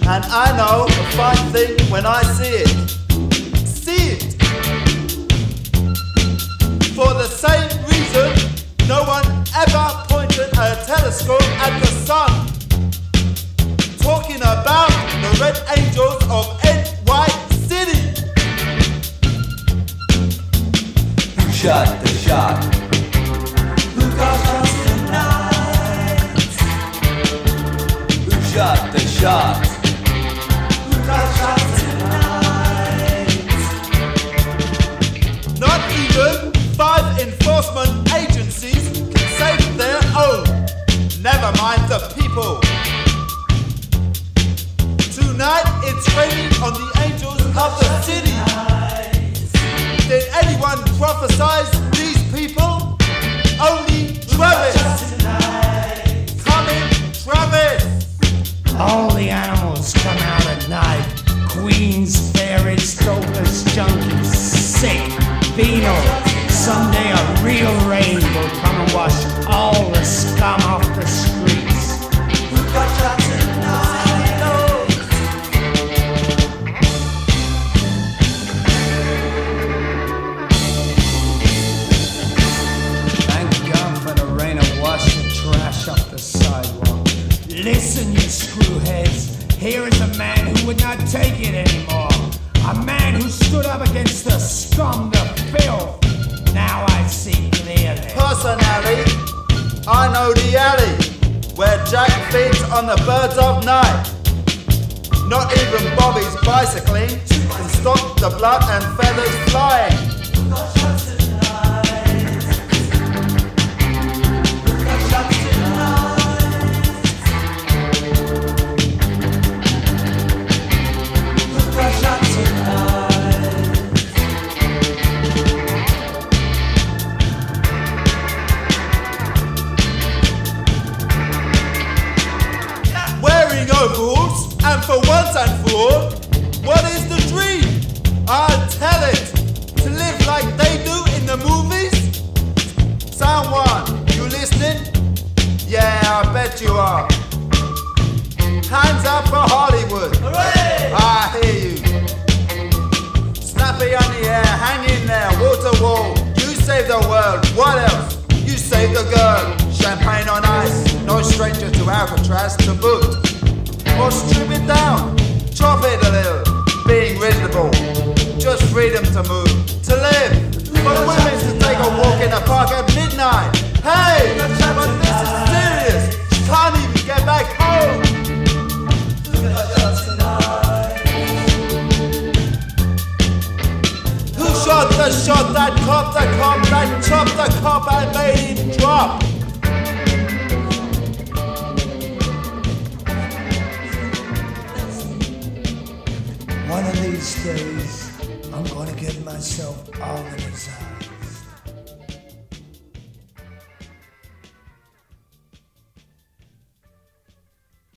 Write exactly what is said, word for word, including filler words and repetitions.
And I know a fine thing when I see it. See it! For the same reason, no one ever pointed a telescope at the sun. Talking about the Red Angels of N Y City. Who shot the shot? Who got us tonight? Who shot the shot? Who got us tonight? Not even five enforcement agencies can save their own. Never mind the people. Tonight it's raining on the angels of the city. Did anyone prophesize these people? Only Travis. Come in, Travis. All the animals come out at night. Queens, fairies, dopers, junkies, sick, venal. Someday a real rain will come and wash all the scum off the streets. Who got shot tonight? Thank God for the rain to wash the trash off the sidewalk. Listen, you screwheads. Here is a man who would not take it anymore. A man who stood up against the scum, the filth. Now I see clearly. Personally, I know the alley where Jack feeds on the birds of night. Not even Bobby's bicycling can stop the blood and feathers flying. Who got shot tonight? Who got shot tonight? Who got shot tonight? Wearing overalls, and for once and for all, what is the dream? I'll tell it. To live like they do in the movies? Someone, you listening? Yeah, I bet you are. Hands up for Hollywood. Hooray! I hear you. Snappy on the air, hang in there, water wall. You save the world, what else? You save the girl. Champagne on ice, no stranger to Alcatraz to boot. Or strip it down, chop it a little, being reasonable. Just freedom to move, to live. For women to take a walk in the park at midnight. Hey, but this is serious. She can't even get back home. Who got shot tonight? Who shot the shot that cop the cop that chopped the cop and made him drop? One of these days, I'm gonna get myself organized.